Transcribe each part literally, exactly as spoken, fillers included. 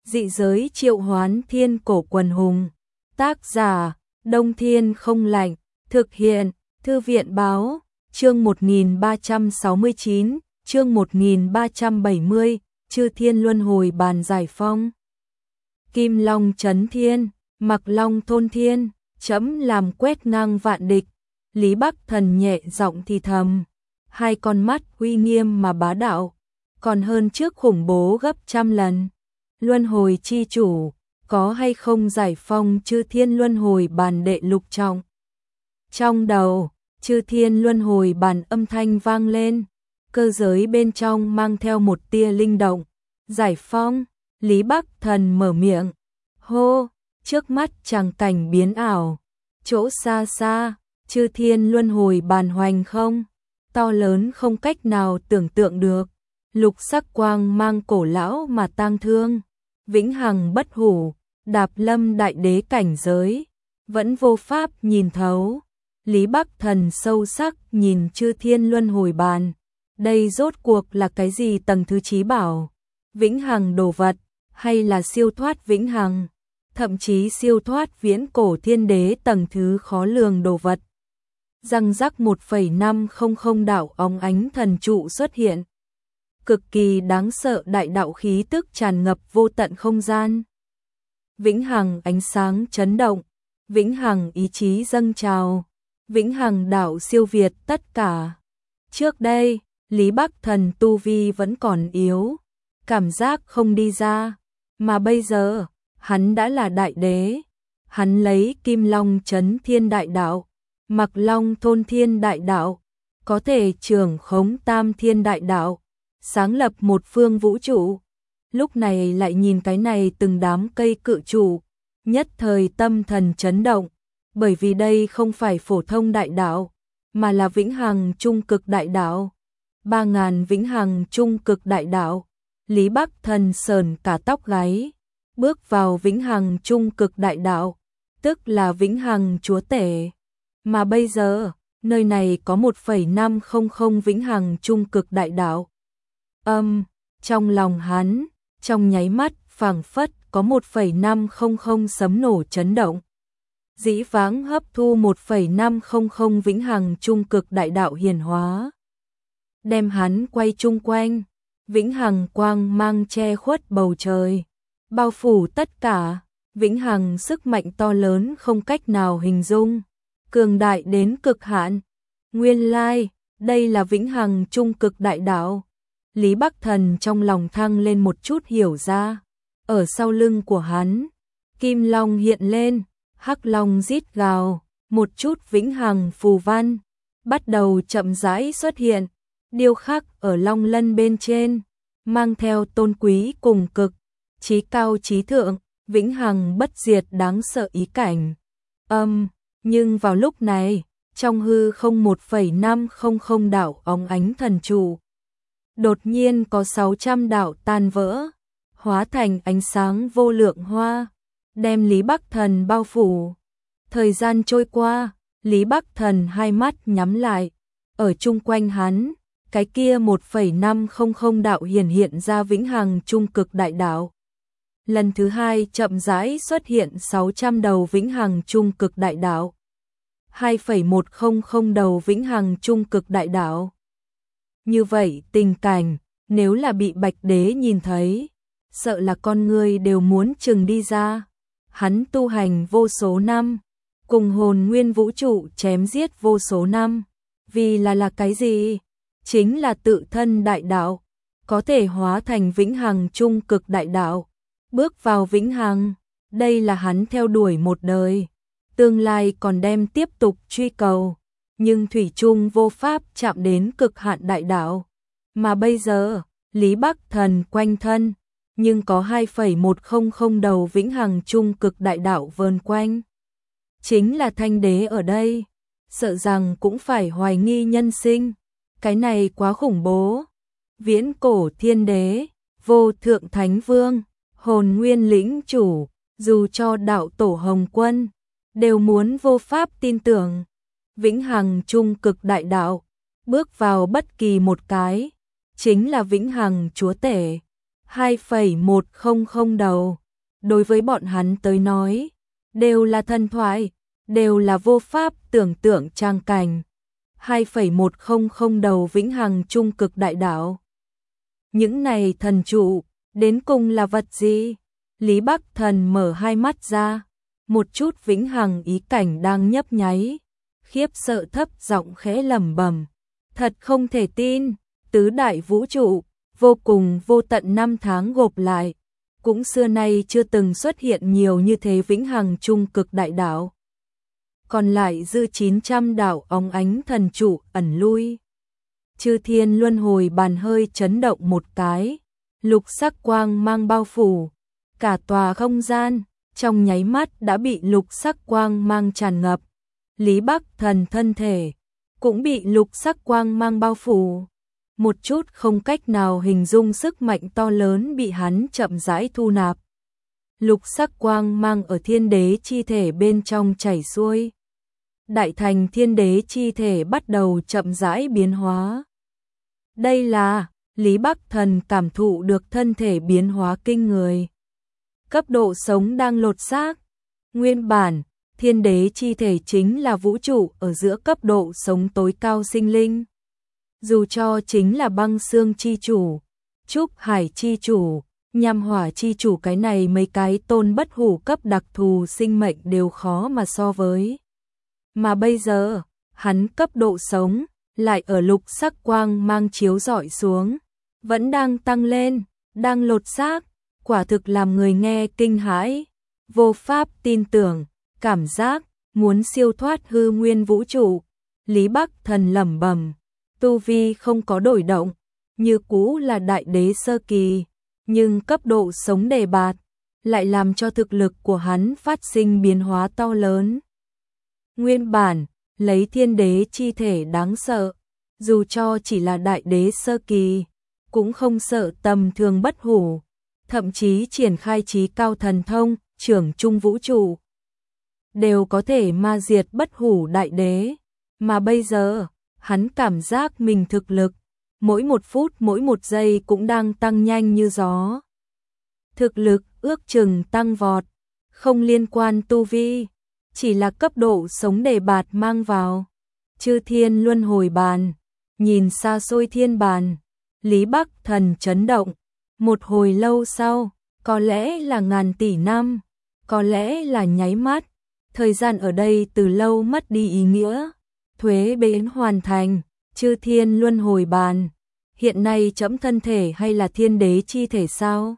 Dị giới triệu hoán thiên cổ quần hùng. Tác giả, Đông Thiên không lạnh. Thực hiện, Thư viện báo. Chương một nghìn ba trăm sáu mươi chín, chương một nghìn ba trăm bảy mươi, Chư Thiên Luân Hồi Bàn giải phong. Kim Long trấn thiên, Mặc Long thôn thiên, chấm làm quét ngang vạn địch. Lý Bắc Thần nhẹ giọng thì thầm, hai con mắt uy nghiêm mà bá đạo, còn hơn trước khủng bố gấp trăm lần. Luân hồi chi chủ, có hay không giải phong Chư Thiên Luân Hồi Bàn đệ lục trọng? Trong đầu, Chư Thiên Luân Hồi Bàn âm thanh vang lên, cơ giới bên trong mang theo một tia linh động. Giải phong, Lý Bắc Thần mở miệng, hô, trước mắt tràng cảnh biến ảo. Chỗ xa xa, Chư Thiên Luân Hồi Bàn hoành không, to lớn không cách nào tưởng tượng được. Lục sắc quang mang cổ lão mà tang thương, vĩnh hằng bất hủ, đạp lâm đại đế cảnh giới, vẫn vô pháp nhìn thấu. Lý Bắc Thần sâu sắc nhìn Chư Thiên Luân Hồi Bàn, đây rốt cuộc là cái gì? Tầng thứ chí bảo, vĩnh hằng đồ vật, hay là siêu thoát vĩnh hằng, thậm chí siêu thoát viễn cổ thiên đế tầng thứ khó lường đồ vật. Răng rắc một phẩy năm không không đạo óng ánh thần trụ xuất hiện, cực kỳ đáng sợ đại đạo khí tức tràn ngập vô tận không gian. Vĩnh hằng ánh sáng chấn động, vĩnh hằng ý chí dâng trào, vĩnh hằng đạo siêu việt tất cả. Trước đây, Lý Bắc Thần tu vi vẫn còn yếu, cảm giác không đi ra, mà bây giờ, hắn đã là đại đế. Hắn lấy Kim Long trấn thiên đại đạo, Mặc Long thôn thiên đại đạo, có thể trưởng khống tam thiên đại đạo, sáng lập một phương vũ trụ. Lúc này lại nhìn cái này từng đám cây cự trụ, nhất thời tâm thần chấn động, bởi vì đây không phải phổ thông đại đạo, mà là vĩnh hằng trung cực đại đạo. Ba ngàn vĩnh hằng trung cực đại đạo. Lý Bắc Thần sờn cả tóc gáy, bước vào vĩnh hằng trung cực đại đạo, tức là vĩnh hằng chúa tể. Mà bây giờ, nơi này có một phẩy năm không không vĩnh hằng trung cực đại đạo. Âm, trong lòng hắn, trong nháy mắt phảng phất có một phẩy năm không không sấm nổ chấn động. Dĩ vãng hấp thu một phẩy năm không không vĩnh hằng trung cực đại đạo hiển hóa, đem hắn quay chung quanh, vĩnh hằng quang mang che khuất bầu trời, bao phủ tất cả, vĩnh hằng sức mạnh to lớn không cách nào hình dung, cường đại đến cực hạn. Nguyên lai, đây là vĩnh hằng trung cực đại đạo. Lý Bắc Thần trong lòng thăng lên một chút hiểu ra. Ở sau lưng của hắn, Kim Long hiện lên, Hắc Long rít gào, một chút vĩnh hằng phù văn bắt đầu chậm rãi xuất hiện, điêu khắc ở long lân bên trên, mang theo tôn quý cùng cực, chí cao chí thượng, vĩnh hằng bất diệt đáng sợ ý cảnh. Âm, nhưng vào lúc này, trong hư không một phẩy năm không không đạo óng ánh thần trụ, đột nhiên có sáu trăm đạo tan vỡ, hóa thành ánh sáng vô lượng hoa, đem Lý Bắc Thần bao phủ. Thời gian trôi qua, Lý Bắc Thần hai mắt nhắm lại, ở chung quanh hắn, cái kia một phẩy năm không không đạo hiển hiện ra vĩnh hằng trung cực đại đạo. Lần thứ hai chậm rãi xuất hiện sáu trăm đầu vĩnh hằng trung cực đại đạo, hai phẩy một không không đầu vĩnh hằng trung cực đại đạo. Như vậy tình cảnh, nếu là bị Bạch Đế nhìn thấy, sợ là con người đều muốn trừng đi ra. Hắn tu hành vô số năm, cùng hồn nguyên vũ trụ chém giết vô số năm, vì là là cái gì? Chính là tự thân đại đạo, có thể hóa thành vĩnh hằng trung cực đại đạo, bước vào vĩnh hằng. Đây là hắn theo đuổi một đời, tương lai còn đem tiếp tục truy cầu, nhưng thủy chung vô pháp chạm đến cực hạn đại đạo. Mà bây giờ, Lý Bắc Thần quanh thân, nhưng có hai phẩy một không không đầu vĩnh hằng trung cực đại đạo vờn quanh. Chính là Thanh Đế ở đây, sợ rằng cũng phải hoài nghi nhân sinh. Cái này quá khủng bố. Viễn cổ thiên đế, vô thượng thánh vương, hồn nguyên lĩnh chủ, dù cho đạo tổ Hồng Quân, đều muốn vô pháp tin tưởng. Vĩnh hằng trung cực đại đạo, bước vào bất kỳ một cái, chính là vĩnh hằng chúa tể. hai phẩy một không không đầu. Đối với bọn hắn tới nói, đều là thần thoại, đều là vô pháp tưởng tượng trang cảnh. hai phẩy một không không đầu vĩnh hằng trung cực đại đạo. Những này thần trụ, đến cùng là vật gì? Lý Bắc Thần mở hai mắt ra, một chút vĩnh hằng ý cảnh đang nhấp nháy, khiếp sợ thấp giọng khẽ lẩm bẩm, thật không thể tin, tứ đại vũ trụ, vô cùng vô tận năm tháng gộp lại, cũng xưa nay chưa từng xuất hiện nhiều như thế vĩnh hằng trung cực đại đạo. Còn lại dư chín trăm đạo óng ánh thần trụ ẩn lui. Chư thiên luân hồi bàn hơi chấn động một cái, lục sắc quang mang bao phủ, cả tòa không gian, trong nháy mắt đã bị lục sắc quang mang tràn ngập. Lý Bắc Thần thân thể, cũng bị lục sắc quang mang bao phủ. Một chút không cách nào hình dung sức mạnh to lớn bị hắn chậm rãi thu nạp. Lục sắc quang mang ở thiên đế chi thể bên trong chảy xuôi. Đại thành thiên đế chi thể bắt đầu chậm rãi biến hóa. Đây là, Lý Bắc Thần cảm thụ được thân thể biến hóa kinh người. Cấp độ sống đang lột xác. Nguyên bản, thiên đế chi thể chính là vũ trụ ở giữa cấp độ sống tối cao sinh linh. Dù cho chính là băng xương chi chủ, trúc hải chi chủ, nham hỏa chi chủ, cái này mấy cái tôn bất hủ cấp đặc thù sinh mệnh đều khó mà so với. Mà bây giờ, hắn cấp độ sống, lại ở lục sắc quang mang chiếu rọi xuống, vẫn đang tăng lên, đang lột xác, quả thực làm người nghe kinh hãi, vô pháp tin tưởng, cảm giác muốn siêu thoát hư nguyên vũ trụ. Lý Bắc Thần lẩm bẩm, tu vi không có đổi động, như cũ là đại đế sơ kỳ, nhưng cấp độ sống đề bạt, lại làm cho thực lực của hắn phát sinh biến hóa to lớn. Nguyên bản, lấy thiên đế chi thể đáng sợ, dù cho chỉ là đại đế sơ kỳ, cũng không sợ tầm thường bất hủ, thậm chí triển khai trí cao thần thông, trưởng trung vũ trụ, đều có thể ma diệt bất hủ đại đế. Mà bây giờ, hắn cảm giác mình thực lực, mỗi một phút mỗi một giây cũng đang tăng nhanh như gió. Thực lực ước chừng tăng vọt, không liên quan tu vi, chỉ là cấp độ sống đề bạt mang vào. Chư thiên luân hồi bàn, nhìn xa xôi thiên bàn, Lý Bắc Thần chấn động. Một hồi lâu sau, có lẽ là ngàn tỷ năm, có lẽ là nháy mắt, thời gian ở đây từ lâu mất đi ý nghĩa. Thuế biến hoàn thành, chư thiên luân hồi bàn, hiện nay trẫm thân thể hay là thiên đế chi thể sao?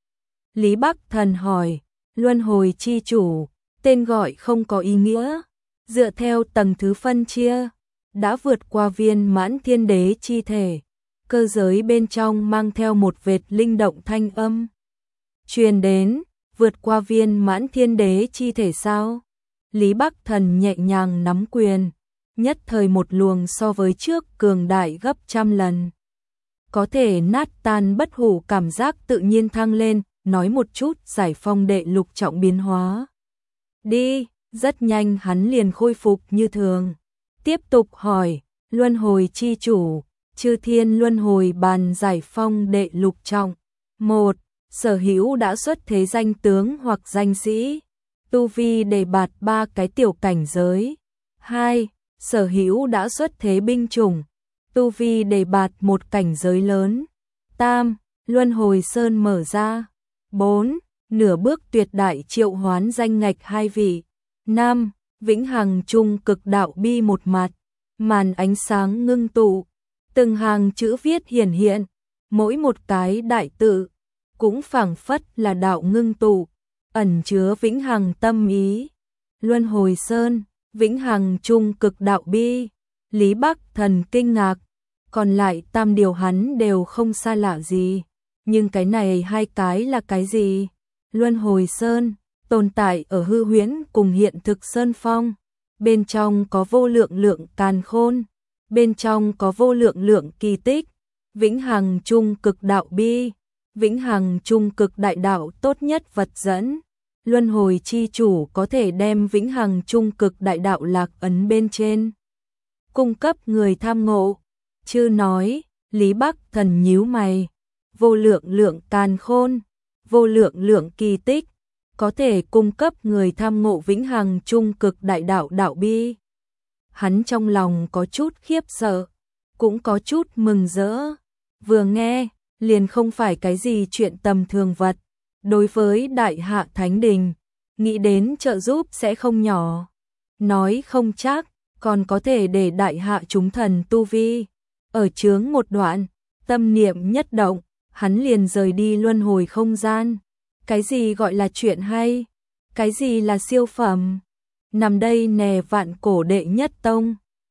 Lý Bắc Thần hỏi, luân hồi chi chủ, tên gọi không có ý nghĩa, dựa theo tầng thứ phân chia, đã vượt qua viên mãn thiên đế chi thể, cơ giới bên trong mang theo một vệt linh động thanh âm. Truyền đến, vượt qua viên mãn thiên đế chi thể sao? Lý Bắc Thần nhẹ nhàng nắm quyền, nhất thời một luồng so với trước cường đại gấp trăm lần. Có thể nát tan bất hủ cảm giác tự nhiên thăng lên, nói một chút giải phong đệ lục trọng biến hóa. Đi, rất nhanh hắn liền khôi phục như thường. Tiếp tục hỏi, luân hồi chi chủ, chư thiên luân hồi bàn giải phong đệ lục trọng. Một, sở hữu đã xuất thế danh tướng hoặc danh sĩ, tu vi đề bạt ba cái tiểu cảnh giới. Hai, sở hữu đã xuất thế binh chủng, tu vi đề bạt một cảnh giới lớn. Tam, luân hồi sơn mở ra. Bốn, nửa bước tuyệt đại triệu hoán danh ngạch hai vị. Năm, vĩnh hằng trung cực đạo bi một mặt, màn ánh sáng ngưng tụ, từng hàng chữ viết hiển hiện, mỗi một cái đại tự cũng phảng phất là đạo ngưng tụ, ẩn chứa vĩnh hằng tâm ý. Luân hồi sơn, vĩnh hằng trung cực đạo bi. Lý Bắc Thần kinh ngạc, còn lại tam điều hắn đều không xa lạ gì, nhưng cái này hai cái là cái gì? Luân hồi sơn tồn tại ở hư huyễn cùng hiện thực sơn phong, bên trong có vô lượng lượng càn khôn, bên trong có vô lượng lượng kỳ tích. Vĩnh hằng trung cực đạo bi, vĩnh hằng trung cực đại đạo tốt nhất vật dẫn. Luân hồi chi chủ có thể đem vĩnh hằng trung cực đại đạo lạc ấn bên trên, cung cấp người tham ngộ. Chư nói, Lý Bắc Thần nhíu mày, vô lượng lượng càn khôn, vô lượng lượng kỳ tích, có thể cung cấp người tham ngộ vĩnh hằng trung cực đại đạo đạo bi. Hắn trong lòng có chút khiếp sợ, cũng có chút mừng rỡ, vừa nghe, liền không phải cái gì chuyện tầm thường vật, đối với đại hạ thánh đình, nghĩ đến trợ giúp sẽ không nhỏ, nói không chắc, còn có thể để đại hạ chúng thần tu vi, ở chướng một đoạn, tâm niệm nhất động, hắn liền rời đi luân hồi không gian. Cái gì gọi là chuyện hay? Cái gì là siêu phẩm? Nằm đây nè vạn cổ đệ nhất tông,